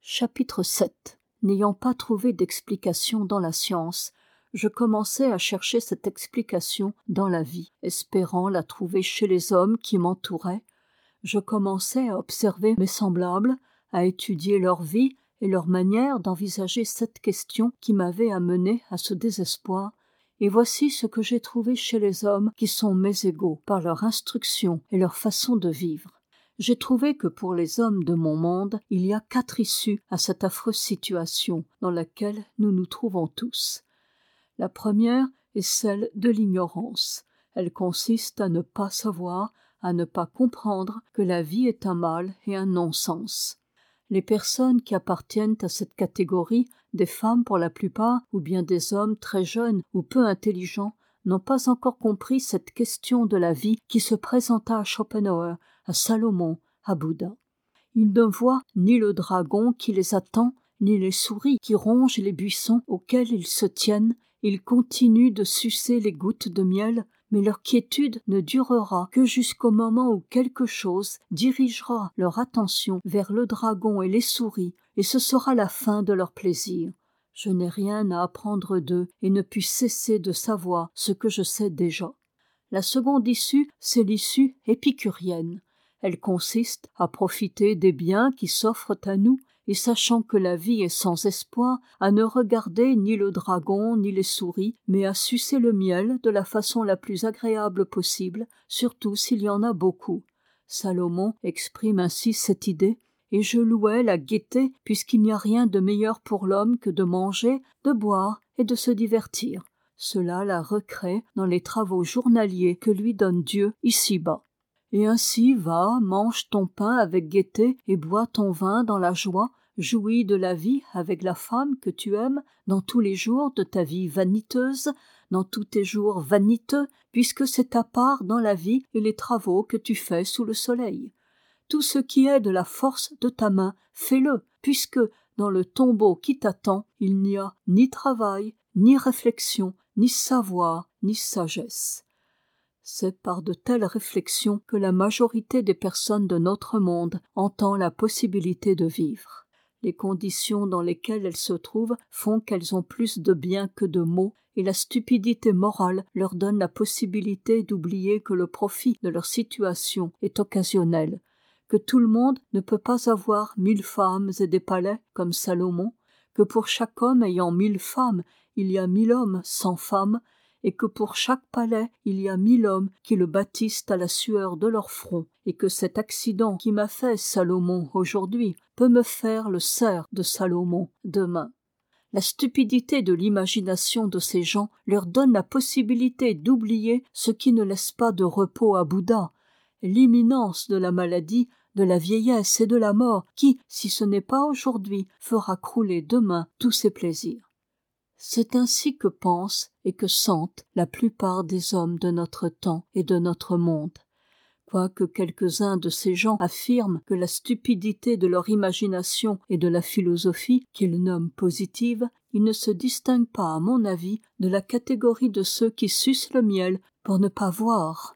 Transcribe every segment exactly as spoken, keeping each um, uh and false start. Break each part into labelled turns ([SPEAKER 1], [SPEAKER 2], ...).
[SPEAKER 1] Chapitre sept. N'ayant pas trouvé d'explication dans la science, je commençai à chercher cette explication dans la vie, espérant la trouver chez les hommes qui m'entouraient. Je commençai à observer mes semblables, à étudier leur vie et leur manière d'envisager cette question qui m'avait amené à ce désespoir, et voici ce que j'ai trouvé chez les hommes qui sont mes égaux par leur instruction et leur façon de vivre. J'ai trouvé que pour les hommes de mon monde, il y a quatre issues à cette affreuse situation dans laquelle nous nous trouvons tous. La première est celle de l'ignorance. Elle consiste à ne pas savoir, à ne pas comprendre que la vie est un mal et un non-sens. Les personnes qui appartiennent à cette catégorie, des femmes pour la plupart, ou bien des hommes très jeunes ou peu intelligents, n'ont pas encore compris cette question de la vie qui se présenta à Schopenhauer, à Salomon, à Bouddha. Ils ne voient ni le dragon qui les attend, ni les souris qui rongent les buissons auxquels ils se tiennent. Ils continuent de sucer les gouttes de miel, mais leur quiétude ne durera que jusqu'au moment où quelque chose dirigera leur attention vers le dragon et les souris, et ce sera la fin de leur plaisir. Je n'ai rien à apprendre d'eux et ne puis cesser de savoir ce que je sais déjà. La seconde issue, c'est l'issue épicurienne. Elle consiste à profiter des biens qui s'offrent à nous, et sachant que la vie est sans espoir, à ne regarder ni le dragon ni les souris, mais à sucer le miel de la façon la plus agréable possible, surtout s'il y en a beaucoup. Salomon exprime ainsi cette idée, et je louais la gaieté, puisqu'il n'y a rien de meilleur pour l'homme que de manger, de boire et de se divertir. Cela la recrée dans les travaux journaliers que lui donne Dieu ici-bas. Et ainsi va, mange ton pain avec gaieté et bois ton vin dans la joie, jouis de la vie avec la femme que tu aimes dans tous les jours de ta vie vaniteuse, dans tous tes jours vaniteux, puisque c'est ta part dans la vie et les travaux que tu fais sous le soleil. Tout ce qui est de la force de ta main, fais-le, puisque dans le tombeau qui t'attend, il n'y a ni travail, ni réflexion, ni savoir, ni sagesse. C'est par de telles réflexions que la majorité des personnes de notre monde entend la possibilité de vivre. Les conditions dans lesquelles elles se trouvent font qu'elles ont plus de bien que de maux, et la stupidité morale leur donne la possibilité d'oublier que le profit de leur situation est occasionnel, que tout le monde ne peut pas avoir mille femmes et des palais comme Salomon, que pour chaque homme ayant mille femmes, il y a mille hommes sans femmes, et que pour chaque palais, il y a mille hommes qui le bâtissent à la sueur de leur front, et que cet accident qui m'a fait Salomon aujourd'hui peut me faire le cerf de Salomon demain. La stupidité de l'imagination de ces gens leur donne la possibilité d'oublier ce qui ne laisse pas de repos à Bouddha, l'imminence de la maladie, de la vieillesse et de la mort qui, si ce n'est pas aujourd'hui, fera crouler demain tous ses plaisirs. C'est ainsi que pensent et que sentent la plupart des hommes de notre temps et de notre monde. Quoique quelques-uns de ces gens affirment que la stupidité de leur imagination et de la philosophie, qu'ils nomment positive, ils ne se distinguent pas, à mon avis, de la catégorie de ceux qui sucent le miel pour ne pas voir.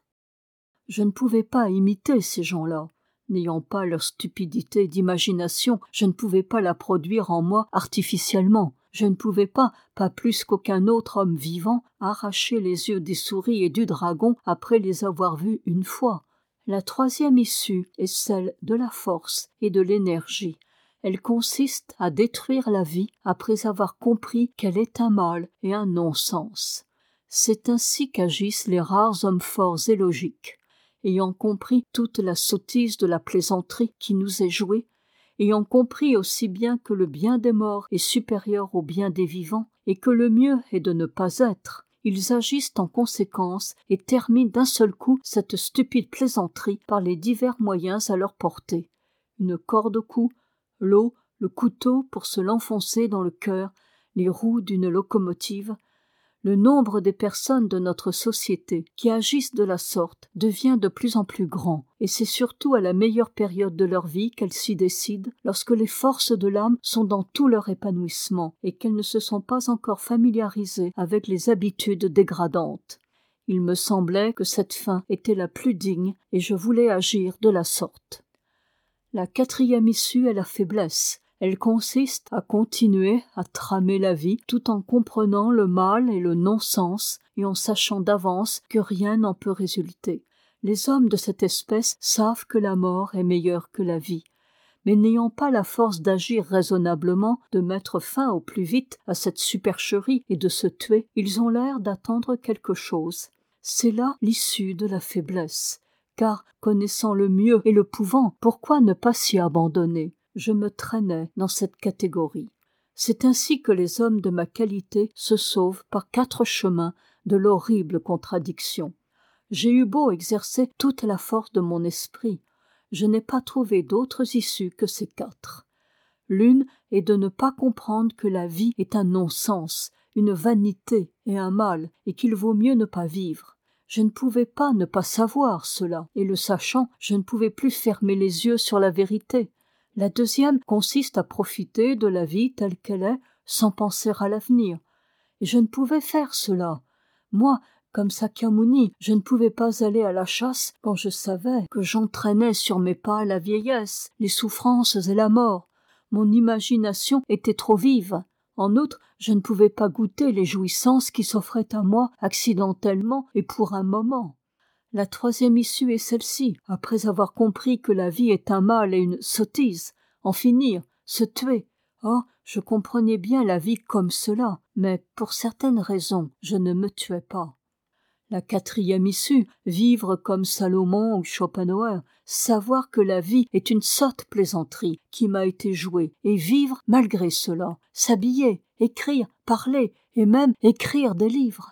[SPEAKER 1] Je ne pouvais pas imiter ces gens-là. N'ayant pas leur stupidité d'imagination, je ne pouvais pas la produire en moi artificiellement. Je ne pouvais pas, pas plus qu'aucun autre homme vivant, arracher les yeux des souris et du dragon après les avoir vus une fois. La troisième issue est celle de la force et de l'énergie. Elle consiste à détruire la vie après avoir compris qu'elle est un mal et un non-sens. C'est ainsi qu'agissent les rares hommes forts et logiques. Ayant compris toute la sottise de la plaisanterie qui nous est jouée, ayant compris aussi bien que le bien des morts est supérieur au bien des vivants, et que le mieux est de ne pas être, ils agissent en conséquence et terminent d'un seul coup cette stupide plaisanterie par les divers moyens à leur portée. Une corde au cou, l'eau, le couteau pour se l'enfoncer dans le cœur, les roues d'une locomotive. Le nombre des personnes de notre société qui agissent de la sorte devient de plus en plus grand, et c'est surtout à la meilleure période de leur vie qu'elles s'y décident, lorsque les forces de l'âme sont dans tout leur épanouissement et qu'elles ne se sont pas encore familiarisées avec les habitudes dégradantes. Il me semblait que cette fin était la plus digne et je voulais agir de la sorte. La quatrième issue est la faiblesse, Elle consiste à continuer à tramer la vie tout en comprenant le mal et le non-sens et en sachant d'avance que rien n'en peut résulter. Les hommes de cette espèce savent que la mort est meilleure que la vie, mais n'ayant pas la force d'agir raisonnablement, de mettre fin au plus vite à cette supercherie et de se tuer, ils ont l'air d'attendre quelque chose. C'est là l'issue de la faiblesse, car, connaissant le mieux et le pouvant, pourquoi ne pas s'y abandonner ? Je me traînais dans cette catégorie. C'est ainsi que les hommes de ma qualité se sauvent par quatre chemins de l'horrible contradiction. J'ai eu beau exercer toute la force de mon esprit, je n'ai pas trouvé d'autres issues que ces quatre. L'une est de ne pas comprendre que la vie est un non-sens, une vanité et un mal, et qu'il vaut mieux ne pas vivre. Je ne pouvais pas ne pas savoir cela, et le sachant, je ne pouvais plus fermer les yeux sur la vérité. La deuxième consiste à profiter de la vie telle qu'elle est, sans penser à l'avenir. Et je ne pouvais faire cela. Moi, comme Sakyamuni, je ne pouvais pas aller à la chasse quand je savais que j'entraînais sur mes pas la vieillesse, les souffrances et la mort. Mon imagination était trop vive. En outre, je ne pouvais pas goûter les jouissances qui s'offraient à moi accidentellement et pour un moment. La troisième issue est celle-ci, après avoir compris que la vie est un mal et une sottise, en finir, se tuer. Or, je comprenais bien la vie comme cela, mais pour certaines raisons, je ne me tuais pas. La quatrième issue, vivre comme Salomon ou Schopenhauer, savoir que la vie est une sotte plaisanterie qui m'a été jouée, et vivre malgré cela, s'habiller, écrire, parler, et même écrire des livres.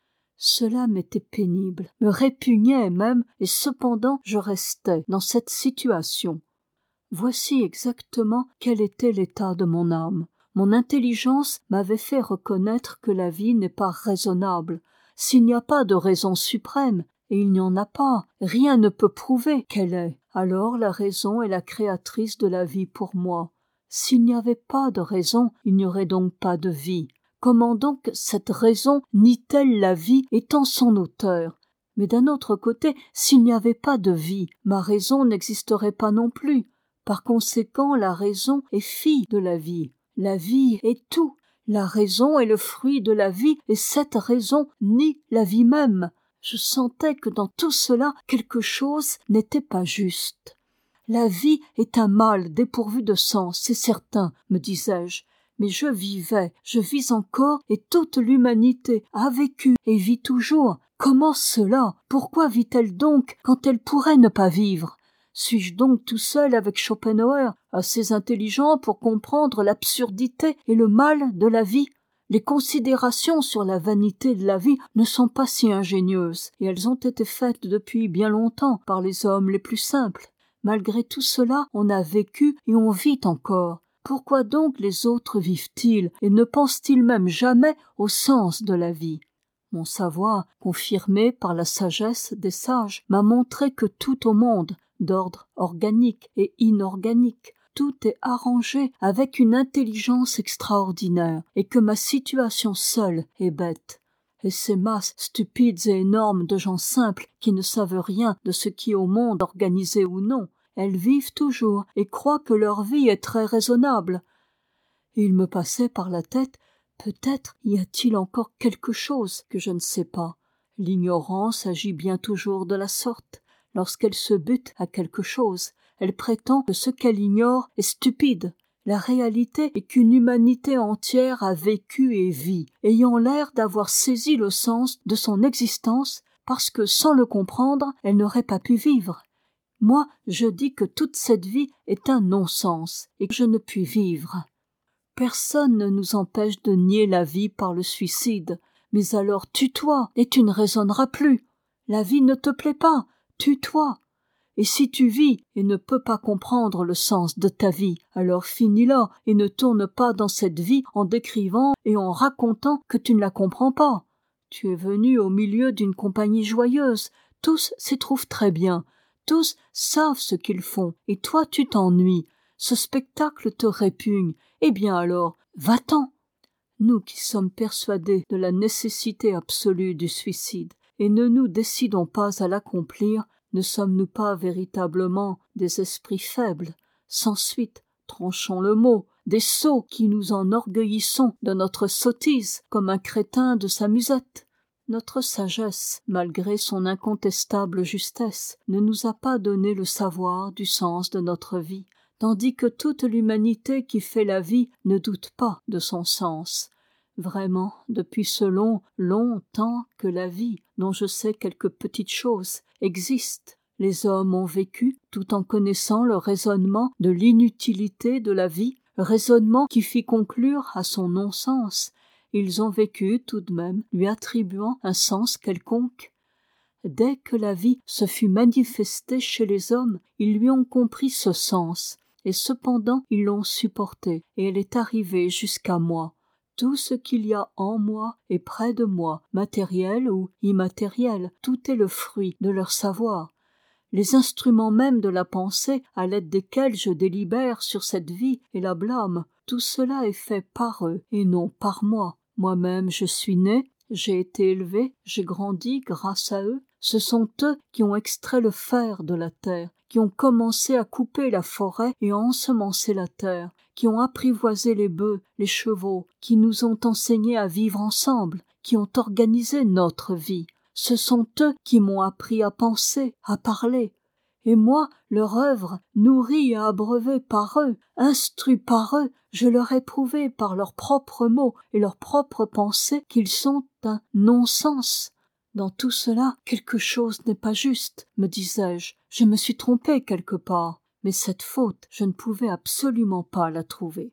[SPEAKER 1] Cela m'était pénible, me répugnait même, et cependant je restais dans cette situation. Voici exactement quel était l'état de mon âme. Mon intelligence m'avait fait reconnaître que la vie n'est pas raisonnable. S'il n'y a pas de raison suprême, et il n'y en a pas, rien ne peut prouver qu'elle est. Alors la raison est la créatrice de la vie pour moi. S'il n'y avait pas de raison, il n'y aurait donc pas de vie. Comment donc cette raison nie-t-elle la vie étant son auteur ? Mais d'un autre côté, s'il n'y avait pas de vie, ma raison n'existerait pas non plus. Par conséquent, la raison est fille de la vie. La vie est tout. La raison est le fruit de la vie, et cette raison nie la vie même. Je sentais que dans tout cela, quelque chose n'était pas juste. La vie est un mal dépourvu de sens, c'est certain, me disais-je. Mais je vivais, je vis encore, et toute l'humanité a vécu et vit toujours. Comment cela ? Pourquoi vit-elle donc quand elle pourrait ne pas vivre ? Suis-je donc tout seul avec Schopenhauer, assez intelligent pour comprendre l'absurdité et le mal de la vie ? Les considérations sur la vanité de la vie ne sont pas si ingénieuses, et elles ont été faites depuis bien longtemps par les hommes les plus simples. Malgré tout cela, on a vécu et on vit encore. Pourquoi donc les autres vivent-ils et ne pensent-ils même jamais au sens de la vie ? Mon savoir, confirmé par la sagesse des sages, m'a montré que tout au monde, d'ordre organique et inorganique, tout est arrangé avec une intelligence extraordinaire et que ma situation seule est bête. Et ces masses stupides et énormes de gens simples qui ne savent rien de ce qui est au monde organisé ou non, elles vivent toujours et croient que leur vie est très raisonnable. Et il me passait par la tête, peut-être y a-t-il encore quelque chose que je ne sais pas. L'ignorance agit bien toujours de la sorte. Lorsqu'elle se bute à quelque chose, elle prétend que ce qu'elle ignore est stupide. La réalité est qu'une humanité entière a vécu et vit, ayant l'air d'avoir saisi le sens de son existence parce que sans le comprendre, elle n'aurait pas pu vivre. Moi, je dis que toute cette vie est un non-sens et que je ne puis vivre. Personne ne nous empêche de nier la vie par le suicide, mais alors tue-toi et tu ne raisonneras plus. La vie ne te plaît pas, tue-toi. Et si tu vis et ne peux pas comprendre le sens de ta vie, alors finis-la et ne tourne pas dans cette vie en décrivant et en racontant que tu ne la comprends pas. Tu es venu au milieu d'une compagnie joyeuse, tous s'y trouvent très bien, tous savent ce qu'ils font, et toi tu t'ennuies. Ce spectacle te répugne, eh bien alors, va-t'en. Nous qui sommes persuadés de la nécessité absolue du suicide, et ne nous décidons pas à l'accomplir, ne sommes-nous pas véritablement des esprits faibles, sans suite, tranchons le mot, des sots qui nous enorgueillissons de notre sottise comme un crétin de sa musette. Notre sagesse, malgré son incontestable justesse, ne nous a pas donné le savoir du sens de notre vie, tandis que toute l'humanité qui fait la vie ne doute pas de son sens. Vraiment, depuis ce long, long temps que la vie, dont je sais quelques petites choses, existe, les hommes ont vécu tout en connaissant le raisonnement de l'inutilité de la vie, raisonnement qui fit conclure à son non-sens. Ils ont vécu tout de même, lui attribuant un sens quelconque. Dès que la vie se fut manifestée chez les hommes, ils lui ont compris ce sens, et cependant ils l'ont supportée, et elle est arrivée jusqu'à moi. Tout ce qu'il y a en moi et près de moi, matériel ou immatériel, tout est le fruit de leur savoir. Les instruments mêmes de la pensée, à l'aide desquels je délibère sur cette vie et la blâme, tout cela est fait par eux et non par moi. Moi-même je suis né, j'ai été élevé, j'ai grandi grâce à eux. Ce sont eux qui ont extrait le fer de la terre, qui ont commencé à couper la forêt et à ensemencer la terre, qui ont apprivoisé les bœufs, les chevaux, qui nous ont enseigné à vivre ensemble, qui ont organisé notre vie. Ce sont eux qui m'ont appris à penser, à parler. Et moi, leur œuvre, nourrie et abreuvée par eux, instruit par eux, je leur ai prouvé par leurs propres mots et leurs propres pensées qu'ils sont un non-sens. Dans tout cela, quelque chose n'est pas juste, me disais-je. Je me suis trompé quelque part. Mais cette faute, je ne pouvais absolument pas la trouver.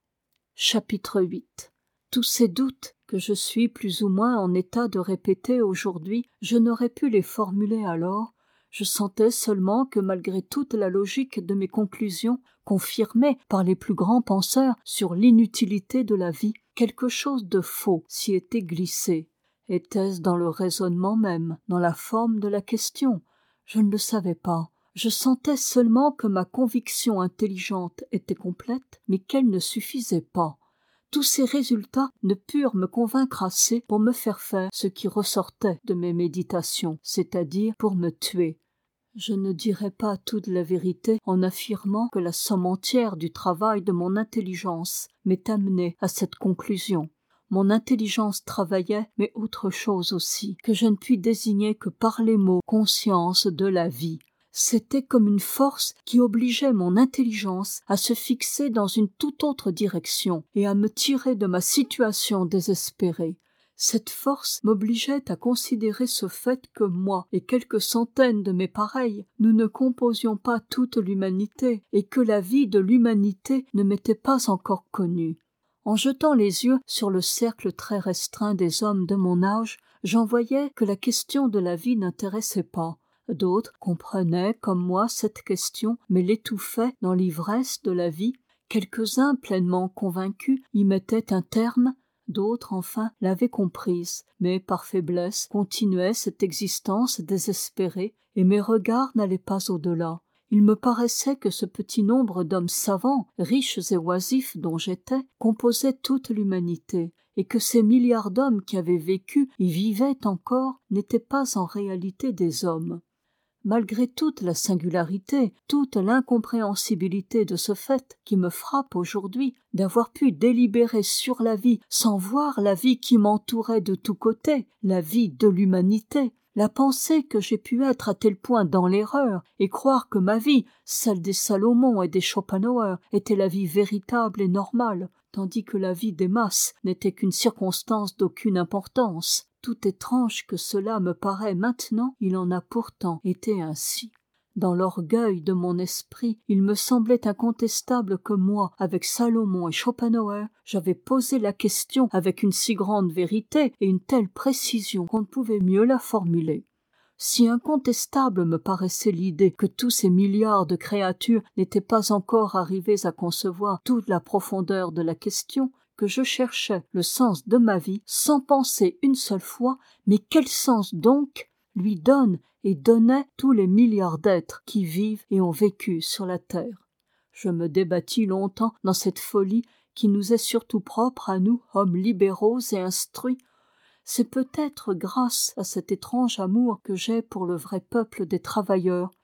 [SPEAKER 1] Chapitre huit. Tous ces doutes que je suis plus ou moins en état de répéter aujourd'hui, je n'aurais pu les formuler alors. Je sentais seulement que malgré toute la logique de mes conclusions, confirmées par les plus grands penseurs sur l'inutilité de la vie, quelque chose de faux s'y était glissé. Était-ce dans le raisonnement même, dans la forme de la question? Je ne le savais pas. Je sentais seulement que ma conviction intelligente était complète, mais qu'elle ne suffisait pas. Tous ces résultats ne purent me convaincre assez pour me faire faire ce qui ressortait de mes méditations, c'est-à-dire pour me tuer. Je ne dirai pas toute la vérité en affirmant que la somme entière du travail de mon intelligence m'est amenée à cette conclusion. Mon intelligence travaillait, mais autre chose aussi, que je ne puis désigner que par les mots « conscience de la vie ». C'était comme une force qui obligeait mon intelligence à se fixer dans une toute autre direction et à me tirer de ma situation désespérée. Cette force m'obligeait à considérer ce fait que moi et quelques centaines de mes pareils, nous ne composions pas toute l'humanité et que la vie de l'humanité ne m'était pas encore connue. En jetant les yeux sur le cercle très restreint des hommes de mon âge, j'en voyais que la question de la vie n'intéressait pas. D'autres comprenaient comme moi cette question, mais l'étouffaient dans l'ivresse de la vie. Quelques-uns, pleinement convaincus, y mettaient un terme. D'autres, enfin, l'avaient comprise, mais par faiblesse continuaient cette existence désespérée, et mes regards n'allaient pas au-delà. Il me paraissait que ce petit nombre d'hommes savants, riches et oisifs dont j'étais, composait toute l'humanité, et que ces milliards d'hommes qui avaient vécu et vivaient encore n'étaient pas en réalité des hommes. Malgré toute la singularité, toute l'incompréhensibilité de ce fait qui me frappe aujourd'hui, d'avoir pu délibérer sur la vie sans voir la vie qui m'entourait de tous côtés, la vie de l'humanité, la pensée que j'ai pu être à tel point dans l'erreur et croire que ma vie, celle des Salomon et des Schopenhauer, était la vie véritable et normale, tandis que la vie des masses n'était qu'une circonstance d'aucune importance. Tout étrange que cela me paraît maintenant, il en a pourtant été ainsi. Dans l'orgueil de mon esprit, il me semblait incontestable que moi, avec Salomon et Schopenhauer, j'avais posé la question avec une si grande vérité et une telle précision qu'on ne pouvait mieux la formuler. Si incontestable me paraissait l'idée que tous ces milliards de créatures n'étaient pas encore arrivés à concevoir toute la profondeur de la question, que je cherchais le sens de ma vie sans penser une seule fois, mais quel sens donc lui donnent et donnaient tous les milliards d'êtres qui vivent et ont vécu sur la terre. Je me débattis longtemps dans cette folie qui nous est surtout propre à nous, hommes libéraux et instruits. C'est peut-être grâce à cet étrange amour que j'ai pour le vrai peuple des travailleurs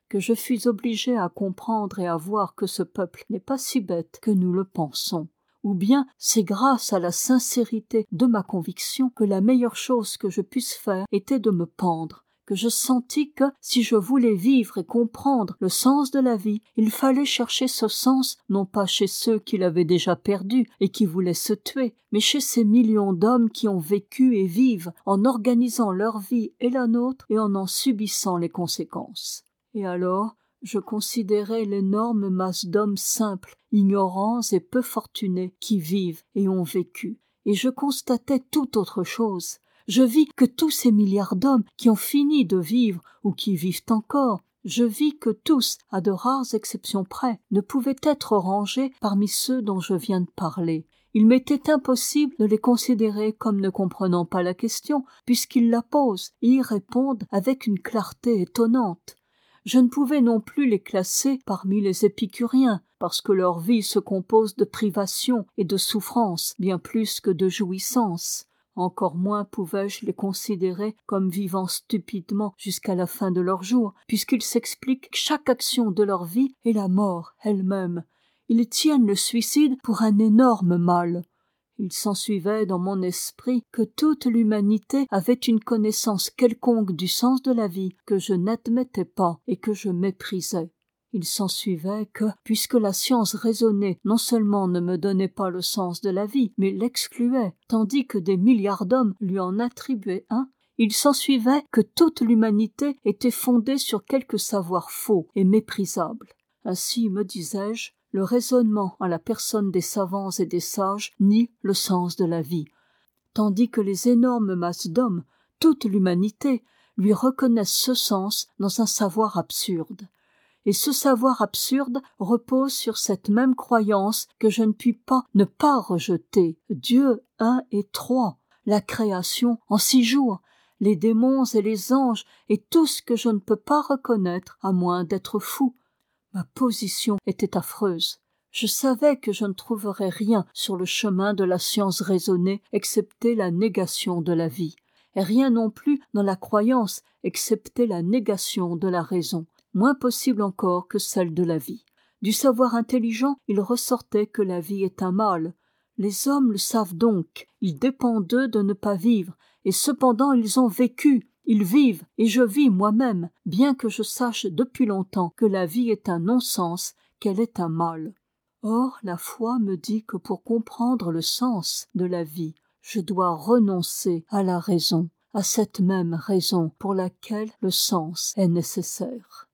[SPEAKER 1] que je fus obligé à comprendre et à voir que ce peuple n'est pas si bête que nous le pensons. Ou bien c'est grâce à la sincérité de ma conviction que la meilleure chose que je pusse faire était de me pendre, que je sentis que, si je voulais vivre et comprendre le sens de la vie, il fallait chercher ce sens non pas chez ceux qui l'avaient déjà perdu et qui voulaient se tuer, mais chez ces millions d'hommes qui ont vécu et vivent en organisant leur vie et la nôtre et en en subissant les conséquences. Et alors, je considérais l'énorme masse d'hommes simples, ignorants et peu fortunés qui vivent et ont vécu, et je constatais tout autre chose. Je vis que tous ces milliards d'hommes qui ont fini de vivre ou qui vivent encore, je vis que tous, à de rares exceptions près, ne pouvaient être rangés parmi ceux dont je viens de parler. Il m'était impossible de les considérer comme ne comprenant pas la question, puisqu'ils la posent et y répondent avec une clarté étonnante. Je ne pouvais non plus les classer parmi les épicuriens, parce que leur vie se compose de privations et de souffrances bien plus que de jouissances. Encore moins pouvais-je les considérer comme vivant stupidement jusqu'à la fin de leurs jours, puisqu'il s'explique chaque action de leur vie est la mort elle-même. Ils tiennent le suicide pour un énorme mal. Il s'ensuivait dans mon esprit que toute l'humanité avait une connaissance quelconque du sens de la vie que je n'admettais pas et que je méprisais. Il s'ensuivait que, puisque la science raisonnée non seulement ne me donnait pas le sens de la vie, mais l'excluait, tandis que des milliards d'hommes lui en attribuaient un, il s'ensuivait que toute l'humanité était fondée sur quelque savoir faux et méprisable. Ainsi, me disais-je, le raisonnement en la personne des savants et des sages nie le sens de la vie, tandis que les énormes masses d'hommes, toute l'humanité, lui reconnaissent ce sens dans un savoir absurde. Et ce savoir absurde repose sur cette même croyance que je ne puis pas ne pas rejeter. Dieu un et trois, la création en six jours, les démons et les anges et tout ce que je ne peux pas reconnaître à moins d'être fou. Ma position était affreuse. Je savais que je ne trouverais rien sur le chemin de la science raisonnée excepté la négation de la vie, et rien non plus dans la croyance excepté la négation de la raison, moins possible encore que celle de la vie. Du savoir intelligent, il ressortait que la vie est un mal. Les hommes le savent donc, il dépend d'eux de ne pas vivre, et cependant ils ont vécu, ils vivent, et je vis moi-même, bien que je sache depuis longtemps que la vie est un non-sens, qu'elle est un mal. Or, la foi me dit que pour comprendre le sens de la vie, je dois renoncer à la raison, à cette même raison pour laquelle le sens est nécessaire.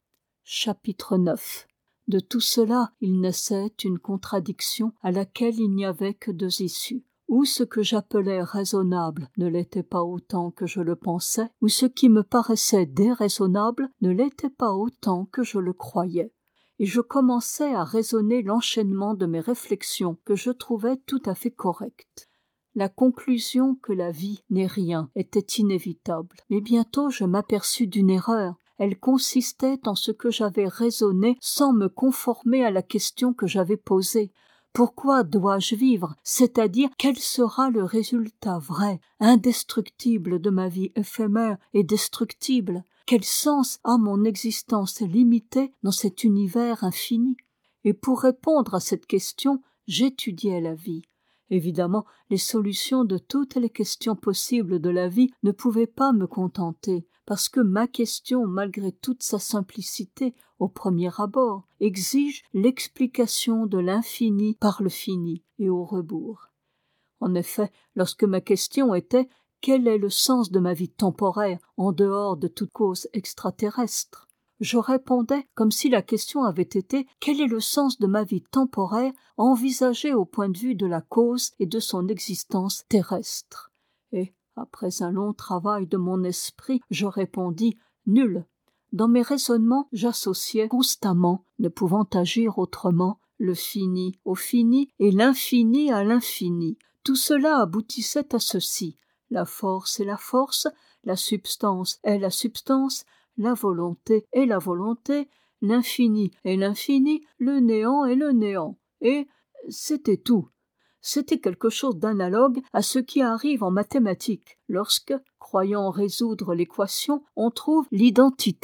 [SPEAKER 1] Chapitre neuf. De tout cela, il naissait une contradiction à laquelle il n'y avait que deux issues. Ou ce que j'appelais raisonnable ne l'était pas autant que je le pensais, ou ce qui me paraissait déraisonnable ne l'était pas autant que je le croyais. Et je commençais à raisonner l'enchaînement de mes réflexions que je trouvais tout à fait correctes. La conclusion que la vie n'est rien était inévitable, mais bientôt je m'aperçus d'une erreur. Elle consistait en ce que j'avais raisonné sans me conformer à la question que j'avais posée. Pourquoi dois-je vivre? C'est-à-dire, quel sera le résultat vrai, indestructible de ma vie éphémère et destructible? Quel sens a mon existence limitée dans cet univers infini? Et pour répondre à cette question, j'étudiais la vie. Évidemment, les solutions de toutes les questions possibles de la vie ne pouvaient pas me contenter, parce que ma question, malgré toute sa simplicité, au premier abord, exige l'explication de l'infini par le fini et au rebours. En effet, lorsque ma question était « Quel est le sens de ma vie temporaire en dehors de toute cause extraterrestre ?» je répondais comme si la question avait été « Quel est le sens de ma vie temporaire envisagée au point de vue de la cause et de son existence terrestre ?» Et, après un long travail de mon esprit, je répondis « Nul ». Dans mes raisonnements, j'associais constamment, ne pouvant agir autrement, le fini au fini et l'infini à l'infini. Tout cela aboutissait à ceci. La force est la force, la substance est la substance, la volonté est la volonté, l'infini est l'infini, le néant est le néant. Et c'était tout. C'était quelque chose d'analogue à ce qui arrive en mathématiques, lorsque, croyant résoudre l'équation, on trouve l'identité.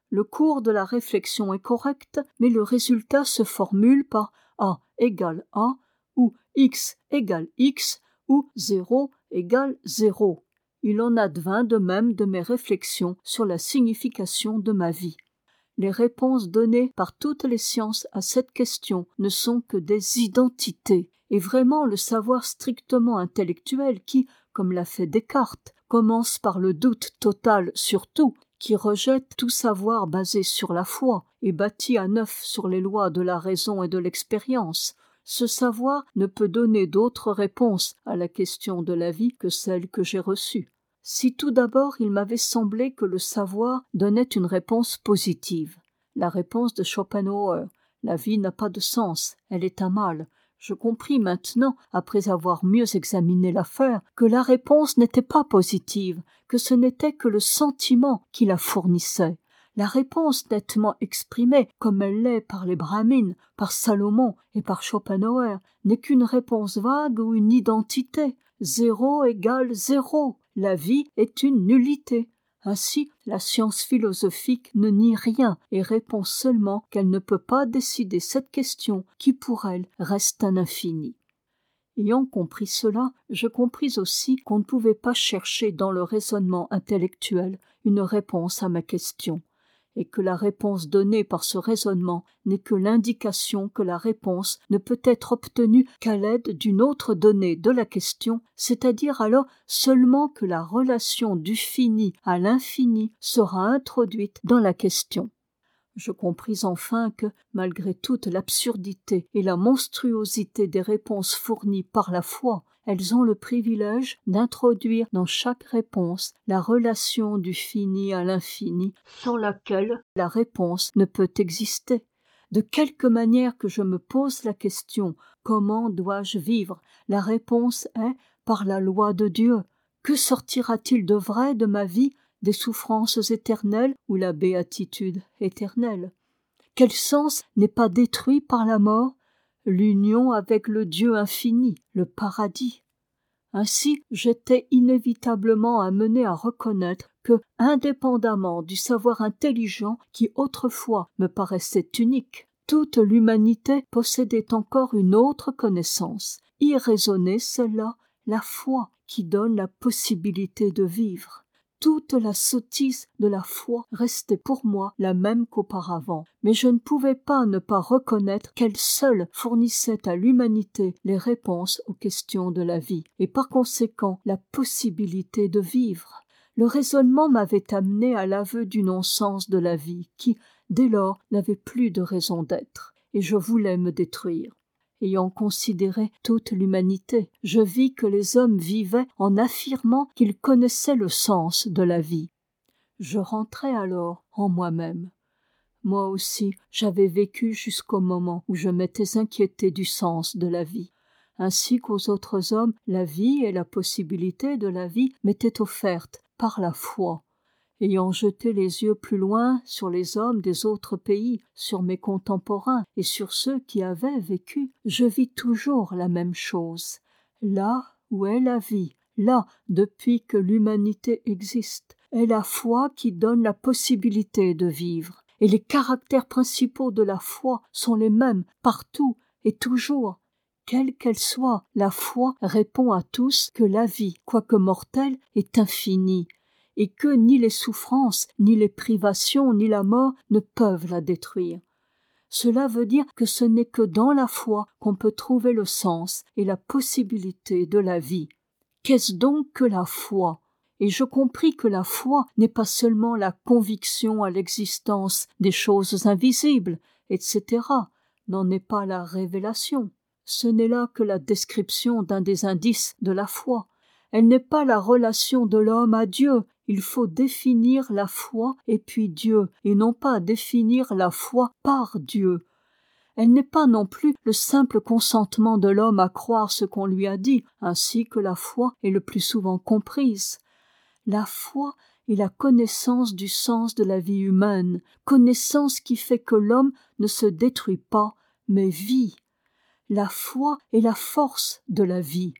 [SPEAKER 1] Le cours de la réflexion est correct, mais le résultat se formule par A égale A, ou X égale X, ou zéro égale zéro. Il en advint de même de mes réflexions sur la signification de ma vie. Les réponses données par toutes les sciences à cette question ne sont que des identités, et vraiment le savoir strictement intellectuel qui, comme l'a fait Descartes, commence par le doute total sur tout, qui rejette tout savoir basé sur la foi et bâti à neuf sur les lois de la raison et de l'expérience. Ce savoir ne peut donner d'autre réponse à la question de la vie que celle que j'ai reçue. Si tout d'abord il m'avait semblé que le savoir donnait une réponse positive, la réponse de Schopenhauer, la vie n'a pas de sens, elle est un mal, je compris maintenant, après avoir mieux examiné l'affaire, que la réponse n'était pas positive, que ce n'était que le sentiment qui la fournissait. La réponse nettement exprimée, comme elle l'est par les Brahmines, par Salomon et par Schopenhauer, n'est qu'une réponse vague ou une identité. Zéro égale zéro. La vie est une nullité. Ainsi, la science philosophique ne nie rien et répond seulement qu'elle ne peut pas décider cette question qui, pour elle, reste un infini. Ayant compris cela, je compris aussi qu'on ne pouvait pas chercher dans le raisonnement intellectuel une réponse à ma question, et que la réponse donnée par ce raisonnement n'est que l'indication que la réponse ne peut être obtenue qu'à l'aide d'une autre donnée de la question, c'est-à-dire alors seulement que la relation du fini à l'infini sera introduite dans la question. Je compris enfin que, malgré toute l'absurdité et la monstruosité des réponses fournies par la foi, elles ont le privilège d'introduire dans chaque réponse la relation du fini à l'infini, sans laquelle la réponse ne peut exister. De quelque manière que je me pose la question « Comment dois-je vivre ?», la réponse est « Par la loi de Dieu ». Que sortira-t-il de vrai de ma vie ? Des souffrances éternelles ou la béatitude éternelle? Quel sens n'est pas détruit par la mort? L'union avec le Dieu infini, le paradis. Ainsi, j'étais inévitablement amené à reconnaître que, indépendamment du savoir intelligent qui autrefois me paraissait unique, toute l'humanité possédait encore une autre connaissance, irraisonnée celle-là, la foi qui donne la possibilité de vivre. Toute la sottise de la foi restait pour moi la même qu'auparavant, mais je ne pouvais pas ne pas reconnaître qu'elle seule fournissait à l'humanité les réponses aux questions de la vie, et par conséquent la possibilité de vivre. Le raisonnement m'avait amené à l'aveu du non-sens de la vie, qui, dès lors, n'avait plus de raison d'être, et je voulais me détruire. Ayant considéré toute l'humanité, je vis que les hommes vivaient en affirmant qu'ils connaissaient le sens de la vie. Je rentrai alors en moi-même. Moi aussi, j'avais vécu jusqu'au moment où je m'étais inquiété du sens de la vie. Ainsi qu'aux autres hommes, la vie et la possibilité de la vie m'étaient offertes par la foi. Ayant jeté les yeux plus loin sur les hommes des autres pays, sur mes contemporains et sur ceux qui avaient vécu, je vis toujours la même chose. Là où est la vie, là, depuis que l'humanité existe, est la foi qui donne la possibilité de vivre. Et les caractères principaux de la foi sont les mêmes partout et toujours. Quelle qu'elle soit, la foi répond à tous que la vie, quoique mortelle, est infinie, et que ni les souffrances, ni les privations, ni la mort ne peuvent la détruire. Cela veut dire que ce n'est que dans la foi qu'on peut trouver le sens et la possibilité de la vie. Qu'est-ce donc que la foi ? Et je compris que la foi n'est pas seulement la conviction à l'existence des choses invisibles, et cetera, n'en est pas la révélation. Ce n'est là que la description d'un des indices de la foi. Elle n'est pas la relation de l'homme à Dieu. Il faut définir la foi et puis Dieu, et non pas définir la foi par Dieu. Elle n'est pas non plus le simple consentement de l'homme à croire ce qu'on lui a dit, ainsi que la foi est le plus souvent comprise. La foi est la connaissance du sens de la vie humaine, connaissance qui fait que l'homme ne se détruit pas, mais vit. La foi est la force de la vie.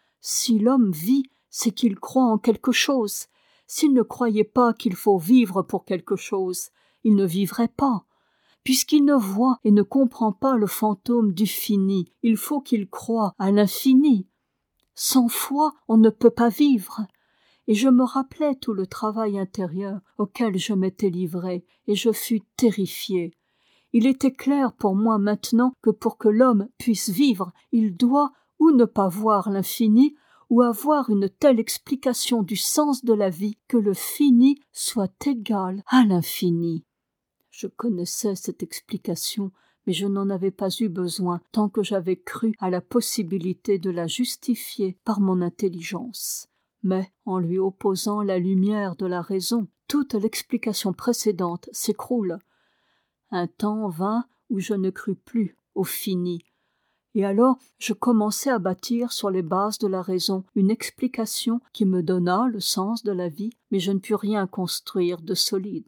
[SPEAKER 1] Si l'homme vit, c'est qu'il croit en quelque chose. S'il ne croyait pas qu'il faut vivre pour quelque chose, il ne vivrait pas. Puisqu'il ne voit et ne comprend pas le fantôme du fini, il faut qu'il croie à l'infini. Sans foi, on ne peut pas vivre. Et je me rappelais tout le travail intérieur auquel je m'étais livré, et je fus terrifié. Il était clair pour moi maintenant que pour que l'homme puisse vivre, il doit ou ne pas voir l'infini, ou avoir une telle explication du sens de la vie que le fini soit égal à l'infini. Je connaissais cette explication, mais je n'en avais pas eu besoin tant que j'avais cru à la possibilité de la justifier par mon intelligence. Mais en lui opposant la lumière de la raison, toute l'explication précédente s'écroule. Un temps vint où je ne crus plus au fini, et alors je commençai à bâtir sur les bases de la raison une explication qui me donna le sens de la vie, mais je ne pus rien construire de solide.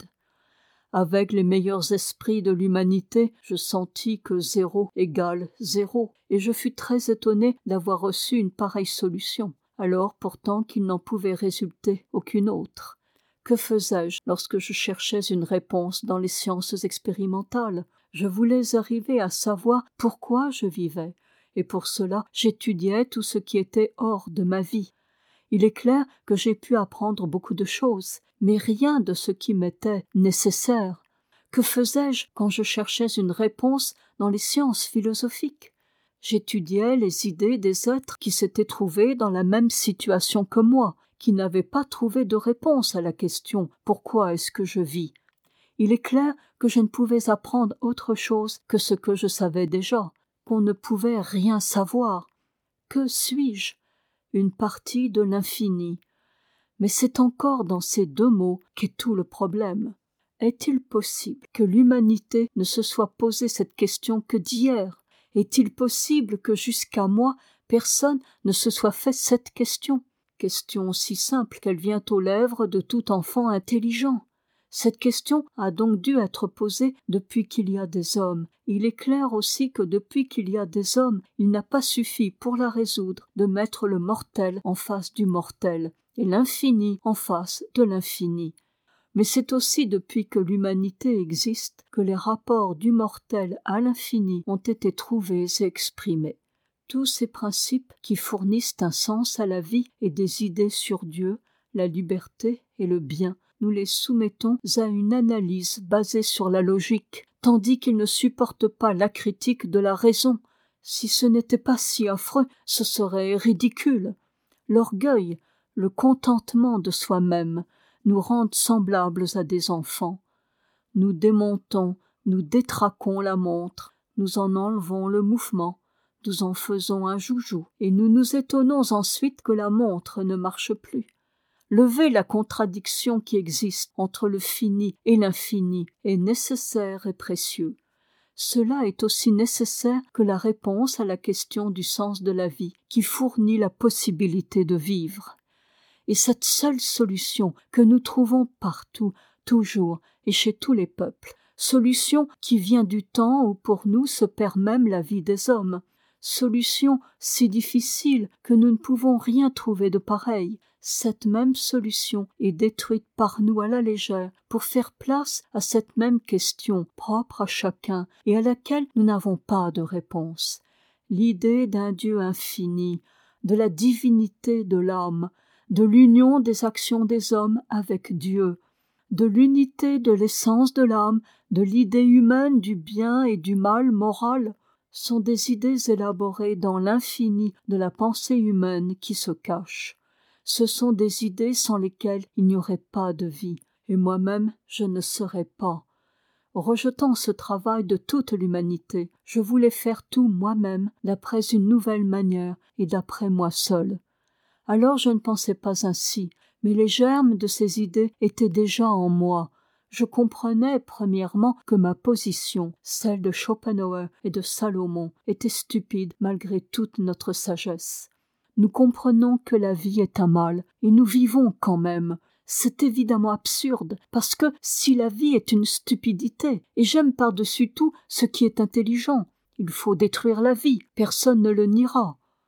[SPEAKER 1] Avec les meilleurs esprits de l'humanité, je sentis que zéro égale zéro, et je fus très étonné d'avoir reçu une pareille solution, alors pourtant qu'il n'en pouvait résulter aucune autre. Que faisais-je lorsque je cherchais une réponse dans les sciences expérimentales? Je voulais arriver à savoir pourquoi je vivais, et pour cela j'étudiais tout ce qui était hors de ma vie. Il est clair que j'ai pu apprendre beaucoup de choses, mais rien de ce qui m'était nécessaire. Que faisais-je quand je cherchais une réponse dans les sciences philosophiques? J'étudiais les idées des êtres qui s'étaient trouvés dans la même situation que moi, qui n'avaient pas trouvé de réponse à la question « Pourquoi est-ce que je vis ?» Il est clair que je ne pouvais apprendre autre chose que ce que je savais déjà, qu'on ne pouvait rien savoir. Que suis-je? Une partie de l'infini. Mais c'est encore dans ces deux mots qu'est tout le problème. Est-il possible que l'humanité ne se soit posé cette question que d'hier? Est-il possible que jusqu'à moi, personne ne se soit fait cette question? Question si simple qu'elle vient aux lèvres de tout enfant intelligent. Cette question a donc dû être posée depuis qu'il y a des hommes. Il est clair aussi que depuis qu'il y a des hommes, il n'a pas suffi pour la résoudre de mettre le mortel en face du mortel et l'infini en face de l'infini. Mais c'est aussi depuis que l'humanité existe que les rapports du mortel à l'infini ont été trouvés et exprimés. Tous ces principes qui fournissent un sens à la vie et des idées sur Dieu, la liberté et le bien, nous les soumettons à une analyse basée sur la logique, tandis qu'ils ne supportent pas la critique de la raison. Si ce n'était pas si affreux, ce serait ridicule. L'orgueil, le contentement de soi-même, nous rendent semblables à des enfants. Nous démontons, nous détraquons la montre, nous en enlevons le mouvement, nous en faisons un joujou, et nous nous étonnons ensuite que la montre ne marche plus. Lever la contradiction qui existe entre le fini et l'infini est nécessaire et précieux. Cela est aussi nécessaire que la réponse à la question du sens de la vie, qui fournit la possibilité de vivre. Et cette seule solution que nous trouvons partout, toujours et chez tous les peuples, solution qui vient du temps où pour nous se perd même la vie des hommes, solution si difficile que nous ne pouvons rien trouver de pareil, cette même solution est détruite par nous à la légère pour faire place à cette même question propre à chacun et à laquelle nous n'avons pas de réponse. L'idée d'un Dieu infini, de la divinité de l'âme, de l'union des actions des hommes avec Dieu, de l'unité de l'essence de l'âme, de l'idée humaine du bien et du mal moral, sont des idées élaborées dans l'infini de la pensée humaine qui se cache. Ce sont des idées sans lesquelles il n'y aurait pas de vie, et moi-même je ne serais pas. Rejetant ce travail de toute l'humanité, je voulais faire tout moi-même d'après une nouvelle manière et d'après moi seul. Alors je ne pensais pas ainsi, mais les germes de ces idées étaient déjà en moi. Je comprenais premièrement que ma position, celle de Schopenhauer et de Salomon, était stupide malgré toute notre sagesse. Nous comprenons que la vie est un mal, et nous vivons quand même. C'est évidemment absurde, parce que si la vie est une stupidité, et j'aime par-dessus tout ce qui est intelligent, il faut détruire la vie, personne ne le niera.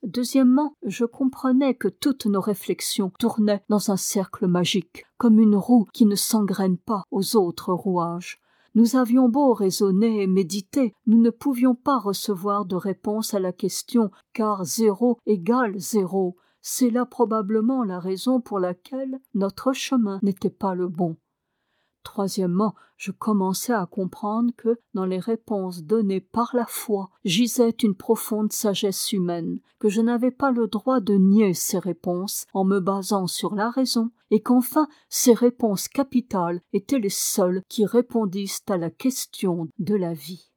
[SPEAKER 1] Deuxièmement, je comprenais que toutes nos réflexions tournaient dans un cercle magique, comme une roue qui ne s'engraine pas aux autres rouages. Nous avions beau raisonner et méditer, nous ne pouvions pas recevoir de réponse à la question « car zéro égale zéro ». C'est là probablement la raison pour laquelle notre chemin n'était pas le bon. Troisièmement, je commençais à comprendre que, dans les réponses données par la foi, gisait une profonde sagesse humaine, que je n'avais pas le droit de nier ces réponses en me basant sur la raison, et qu'enfin ces réponses capitales étaient les seules qui répondissent à la question de la vie.